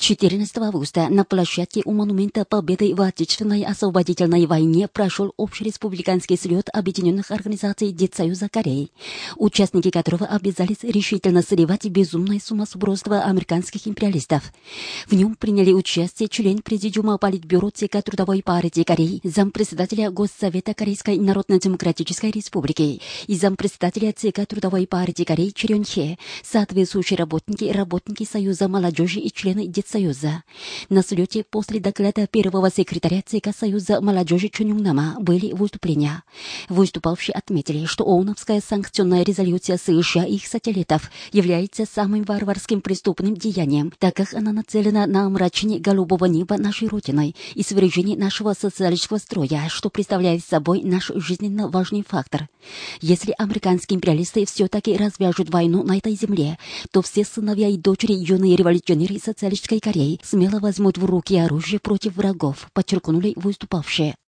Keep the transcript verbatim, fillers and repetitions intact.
четырнадцатого августа на площадке у Монумента Победы в Отечественной освободительной войне прошел общереспубликанский слет Объединенных организаций Дедсоюза Кореи, участники которого обязались решительно сливать безумное сумасбродство американских империалистов. В нем приняли участие член Президиума Политбюро ЦК Трудовой партии Кореи, зампредседателя Госсовета Корейской Народно-Демократической Республики и зампредседателя ЦК Трудовой партии Кореи Чирён Хе, соответствующие работники и работники Союза молодежи и члены Дедсоюза. На слете после доклада первого секретаря ЦК Союза молодежи Чон Юнг-нама были выступления. Выступавшие отметили, что ООНовская санкционная резолюция США и их сателлитов является самым варварским преступным деянием, так как она нацелена на омрачение голубого неба нашей Родиной и свержение нашего социалистического строя, что представляет собой наш жизненно важный фактор. Если американские империалисты все-таки развяжут войну на этой земле, то все сыновья и дочери юные революционеры социалистической Кореи смело возьмут в руки оружие против врагов, подчеркнули выступавшие.